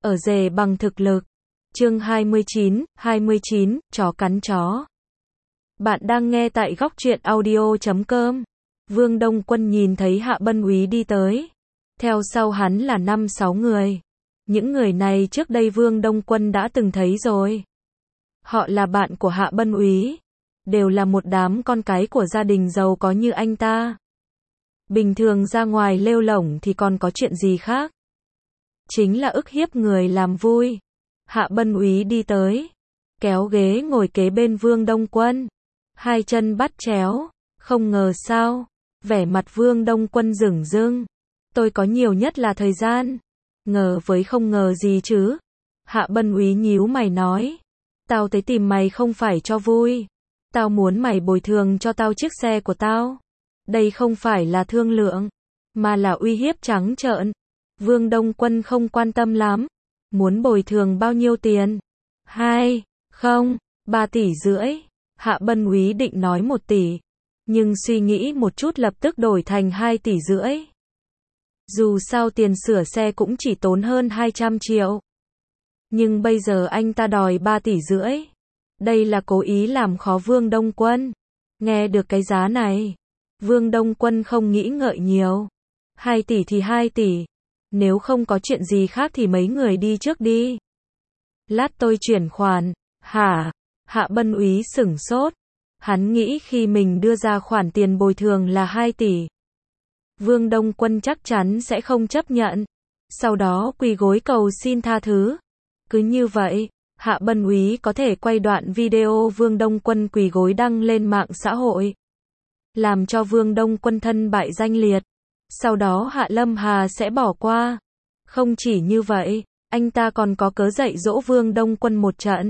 ở rể bằng thực lực. Chương 29, chó cắn chó. Bạn đang nghe tại góc truyện audio.com. Vương Đông Quân nhìn thấy Hạ Bân Úy đi tới. Theo sau hắn là 5-6 người. Những người này trước đây Vương Đông Quân đã từng thấy rồi. Họ là bạn của Hạ Bân Úy. Đều là một đám con cái của gia đình giàu có như anh ta. Bình thường ra ngoài lêu lổng thì còn có chuyện gì khác. Chính là ức hiếp người làm vui. Hạ Bân Úy đi tới. Kéo ghế ngồi kế bên Vương Đông Quân. Hai chân bắt chéo. Không ngờ sao. Vẻ mặt Vương Đông Quân rửng rưng. Tôi có nhiều nhất là thời gian. Ngờ với không ngờ gì chứ. Hạ Bân Úy nhíu mày nói. Tao tới tìm mày không phải cho vui. Tao muốn mày bồi thường cho tao chiếc xe của tao. Đây không phải là thương lượng. Mà là uy hiếp trắng trợn. Vương Đông Quân không quan tâm lắm. Muốn bồi thường bao nhiêu tiền? 3 tỷ rưỡi. Hạ Bân Úy định nói 1 tỷ. Nhưng suy nghĩ một chút lập tức đổi thành 2 tỷ rưỡi. Dù sao tiền sửa xe cũng chỉ tốn hơn 200 triệu. Nhưng bây giờ anh ta đòi 3 tỷ rưỡi. Đây là cố ý làm khó Vương Đông Quân. Nghe được cái giá này. Vương Đông Quân không nghĩ ngợi nhiều. 2 tỷ thì 2 tỷ. Nếu không có chuyện gì khác thì mấy người đi trước đi. Lát tôi chuyển khoản. Hả? Hạ Bân Úy sửng sốt. Hắn nghĩ khi mình đưa ra khoản tiền bồi thường là 2 tỷ. Vương Đông Quân chắc chắn sẽ không chấp nhận. Sau đó quỳ gối cầu xin tha thứ. Cứ như vậy, Hạ Bân Úy có thể quay đoạn video Vương Đông Quân quỳ gối đăng lên mạng xã hội. Làm cho Vương Đông Quân thân bại danh liệt. Sau đó Hạ Lâm Hà sẽ bỏ qua. Không chỉ như vậy, anh ta còn có cớ dạy dỗ Vương Đông Quân một trận.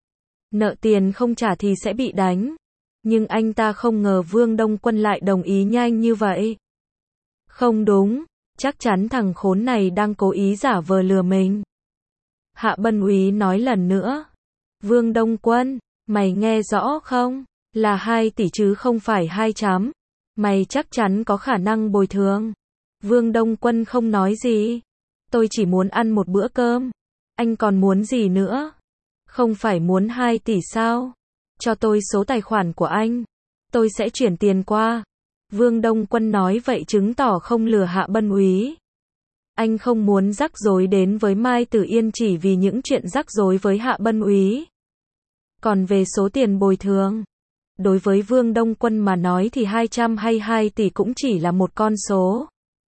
Nợ tiền không trả thì sẽ bị đánh. Nhưng anh ta không ngờ Vương Đông Quân lại đồng ý nhanh như vậy. Không đúng, chắc chắn thằng khốn này đang cố ý giả vờ lừa mình. Hạ Bân Úy nói lần nữa. Vương Đông Quân, mày nghe rõ không? Là 2 tỷ chứ không phải 200. Mày chắc chắn có khả năng bồi thường. Vương Đông Quân không nói gì. Tôi chỉ muốn ăn một bữa cơm. Anh còn muốn gì nữa? Không phải muốn 2 tỷ sao? Cho tôi số tài khoản của anh. Tôi sẽ chuyển tiền qua. Vương Đông Quân nói vậy chứng tỏ không lừa Hạ Bân Úy. Anh không muốn rắc rối đến với Mai Tử Yên chỉ vì những chuyện rắc rối với Hạ Bân Úy. Còn về số tiền bồi thường, đối với Vương Đông Quân mà nói thì 200 hay 2 tỷ cũng chỉ là một con số.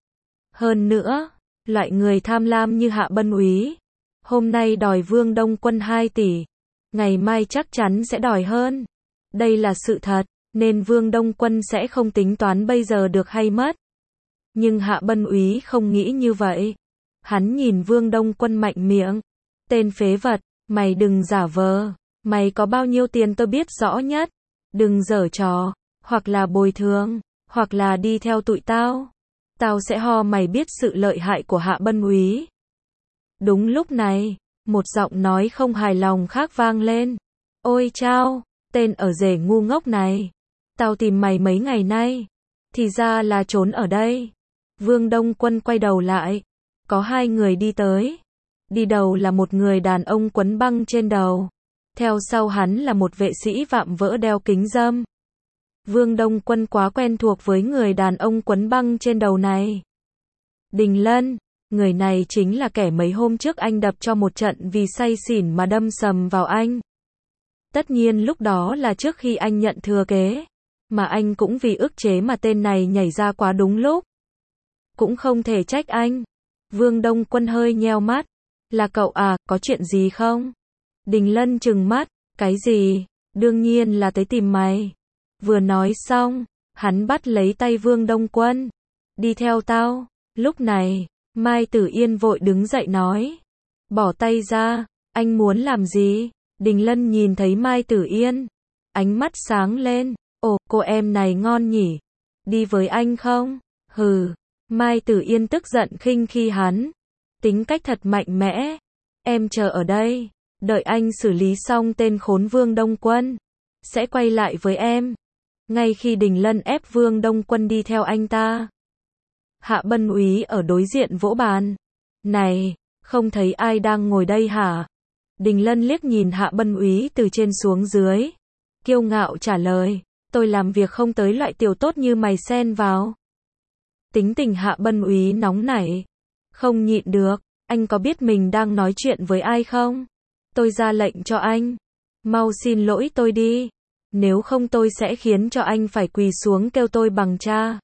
Hơn nữa, loại người tham lam như Hạ Bân Úy, hôm nay đòi Vương Đông Quân 2 tỷ, ngày mai chắc chắn sẽ đòi hơn. Đây là sự thật, nên Vương Đông Quân sẽ không tính toán bây giờ được hay mất. Nhưng Hạ Bân Úy không nghĩ như vậy. Hắn nhìn Vương Đông Quân mạnh miệng. Tên phế vật, mày đừng giả vờ. Mày có bao nhiêu tiền tôi biết rõ nhất. Đừng giở trò, hoặc là bồi thường, hoặc là đi theo tụi tao. Tao sẽ ho mày biết sự lợi hại của Hạ Bân Úy. Đúng lúc này, một giọng nói không hài lòng khác vang lên. Ôi chao, tên ở rể ngu ngốc này. Tao tìm mày mấy ngày nay. Thì ra là trốn ở đây. Vương Đông Quân quay đầu lại. Có 2 người đi tới. Đi đầu là một người đàn ông quấn băng trên đầu. Theo sau hắn là một vệ sĩ vạm vỡ đeo kính râm. Vương Đông Quân quá quen thuộc với người đàn ông quấn băng trên đầu này. Đình Lân, người này chính là kẻ mấy hôm trước anh đập cho một trận vì say xỉn mà đâm sầm vào anh. Tất nhiên lúc đó là trước khi anh nhận thừa kế. Mà anh cũng vì ức chế mà tên này nhảy ra quá đúng lúc. Cũng không thể trách anh. Vương Đông Quân hơi nheo mắt. Là cậu à, có chuyện gì không? Đình Lân trừng mắt. Cái gì? Đương nhiên là tới tìm mày. Vừa nói xong, hắn bắt lấy tay Vương Đông Quân. Đi theo tao. Lúc này, Mai Tử Yên vội đứng dậy nói. Bỏ tay ra, anh muốn làm gì? Đình Lân nhìn thấy Mai Tử Yên. Ánh mắt sáng lên. Ồ, cô em này ngon nhỉ? Đi với anh không? Hừ. Mai Tử Yên tức giận khinh khi hắn. Tính cách thật mạnh mẽ. Em chờ ở đây. Đợi anh xử lý xong tên khốn Vương Đông Quân. Sẽ quay lại với em. Ngay khi Đình Lân ép Vương Đông Quân đi theo anh ta. Hạ Bân Úy ở đối diện vỗ bàn. Này, Không thấy ai đang ngồi đây hả? Đình Lân liếc nhìn Hạ Bân Úy từ trên xuống dưới. Kiêu ngạo trả lời, tôi làm việc không tới loại tiểu tốt như mày xen vào. Tính tình Hạ Bân Úy nóng nảy. Không nhịn được, anh có biết mình đang nói chuyện với ai không? Tôi ra lệnh cho anh. Mau xin lỗi tôi đi. Nếu không tôi sẽ khiến cho anh phải quỳ xuống kêu tôi bằng cha.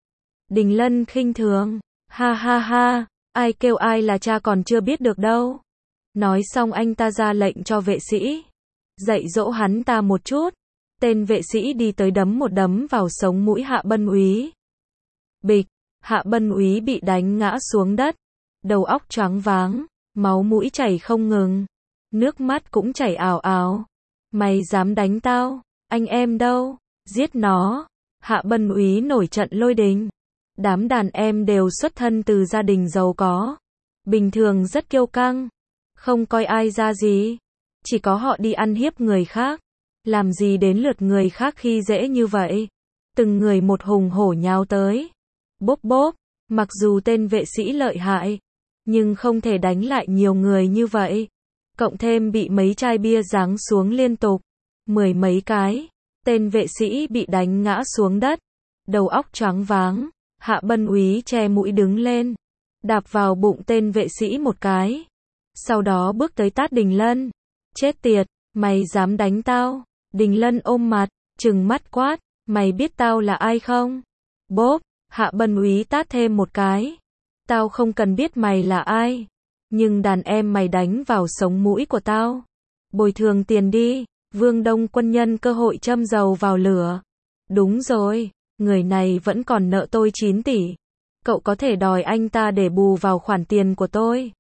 Đình Lân khinh thường. Ha ha ha, ai kêu ai là cha còn chưa biết được đâu. Nói xong anh ta ra lệnh cho vệ sĩ. Dạy dỗ hắn ta một chút. Tên vệ sĩ đi tới đấm một đấm vào sống mũi Hạ Bân Úy. Bịch, Hạ Bân Úy bị đánh ngã xuống đất. Đầu óc choáng váng, máu mũi chảy không ngừng. Nước mắt cũng chảy ào ào. Mày dám đánh tao? Anh em đâu? Giết nó. Hạ Bân Úy nổi trận lôi đình. Đám đàn em đều xuất thân từ gia đình giàu có. Bình thường rất kiêu căng. Không coi ai ra gì. Chỉ có họ đi ăn hiếp người khác. Làm gì đến lượt người khác khi dễ như vậy. Từng người một hùng hổ nhào tới. Bốp bốp. Mặc dù tên vệ sĩ lợi hại, nhưng không thể đánh lại nhiều người như vậy. Cộng thêm bị mấy chai bia giáng xuống liên tục. 10 mấy cái. Tên vệ sĩ bị đánh ngã xuống đất. Đầu óc choáng váng. Hạ Bân Úy che mũi đứng lên. Đạp vào bụng tên vệ sĩ một cái. Sau đó bước tới tát Đình Lân. Chết tiệt, mày dám đánh tao? Đình Lân ôm mặt, trừng mắt quát. Mày biết tao là ai không? Bốp, Hạ Bân Úy tát thêm một cái. Tao không cần biết mày là ai. Nhưng đàn em mày đánh vào sống mũi của tao. Bồi thường tiền đi. Vương Đông Quân nhân cơ hội châm dầu vào lửa. Đúng rồi, người này vẫn còn nợ tôi 9 tỷ. Cậu có thể đòi anh ta để bù vào khoản tiền của tôi.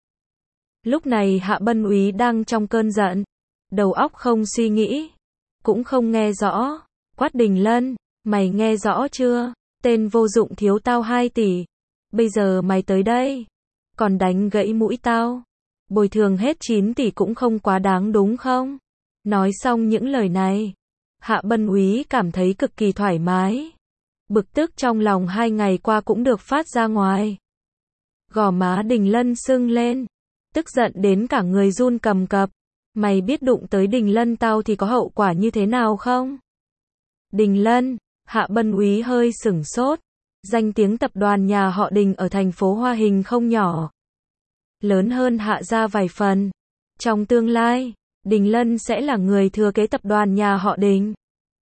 Lúc này Hạ Bân Úy đang trong cơn giận. Đầu óc không suy nghĩ. Cũng không nghe rõ. Quát Đình Lân, mày nghe rõ chưa? Tên vô dụng thiếu tao 2 tỷ. Bây giờ mày tới đây. Còn đánh gãy mũi tao. Bồi thường hết 9 tỷ cũng không quá đáng đúng không? Nói xong những lời này, Hạ Bân Úy cảm thấy cực kỳ thoải mái. Bực tức trong lòng 2 ngày qua cũng được phát ra ngoài. Gò má Đình Lân sưng lên. Tức giận đến cả người run cầm cập. Mày biết đụng tới Đình Lân tao thì có hậu quả như thế nào không? Đình Lân, Hạ Bân Úy hơi sửng sốt. Danh tiếng tập đoàn nhà họ Đình ở thành phố Hoa Hình không nhỏ. Lớn hơn Hạ gia vài phần. Trong tương lai, Đình Lân sẽ là người thừa kế tập đoàn nhà họ Đình.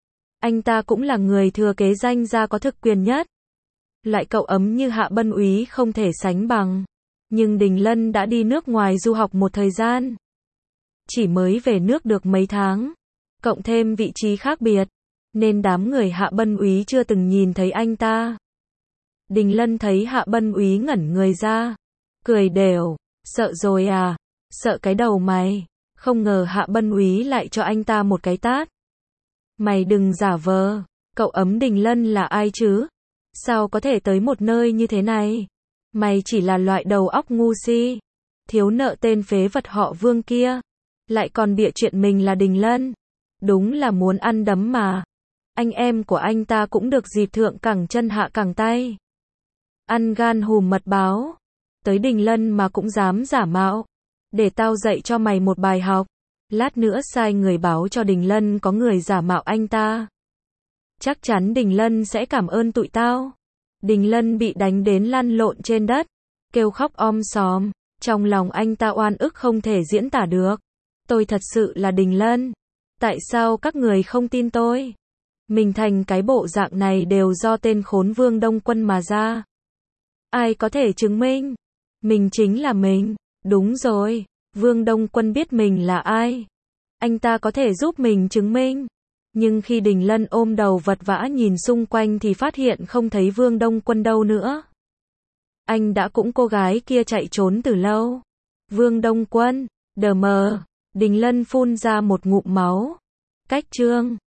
Anh ta cũng là người thừa kế danh gia có thực quyền nhất. Loại cậu ấm như Hạ Bân Úy không thể sánh bằng. Nhưng Đình Lân đã đi nước ngoài du học một thời gian. Chỉ mới về nước được mấy tháng. Cộng thêm vị trí khác biệt. Nên đám người Hạ Bân Úy chưa từng nhìn thấy anh ta. Đình Lân thấy Hạ Bân Úy ngẩn người ra. Cười đều. Sợ rồi à? Sợ cái đầu mày. Không ngờ Hạ Bân Úy lại cho anh ta một cái tát. Mày đừng giả vờ. Cậu ấm Đình Lân là ai chứ? Sao có thể tới một nơi như thế này? Mày chỉ là loại đầu óc ngu si. Thiếu nợ tên phế vật họ Vương kia. Lại còn bịa chuyện mình là Đình Lân. Đúng là muốn ăn đấm mà. Anh em của anh ta cũng được dịp thượng cẳng chân hạ cẳng tay. Ăn gan hùm mật báo. Tới Đình Lân mà cũng dám giả mạo. Để tao dạy cho mày một bài học. Lát nữa sai người báo cho Đình Lân có người giả mạo anh ta. Chắc chắn Đình Lân sẽ cảm ơn tụi tao. Đình Lân bị đánh đến lăn lộn trên đất. Kêu khóc om sòm. Trong lòng anh ta oan ức không thể diễn tả được. Tôi thật sự là Đình Lân. Tại sao các người không tin tôi? Mình thành cái bộ dạng này đều do tên khốn Vương Đông Quân mà ra. Ai có thể chứng minh? Mình chính là mình. Đúng rồi, Vương Đông Quân biết mình là ai. Anh ta có thể giúp mình chứng minh. Nhưng khi Đình Lân ôm đầu vật vã nhìn xung quanh thì phát hiện không thấy Vương Đông Quân đâu nữa. Anh đã cũng cô gái kia chạy trốn từ lâu. Vương Đông Quân, đờ mờ. Đình Lân phun ra một ngụm máu. Cách chương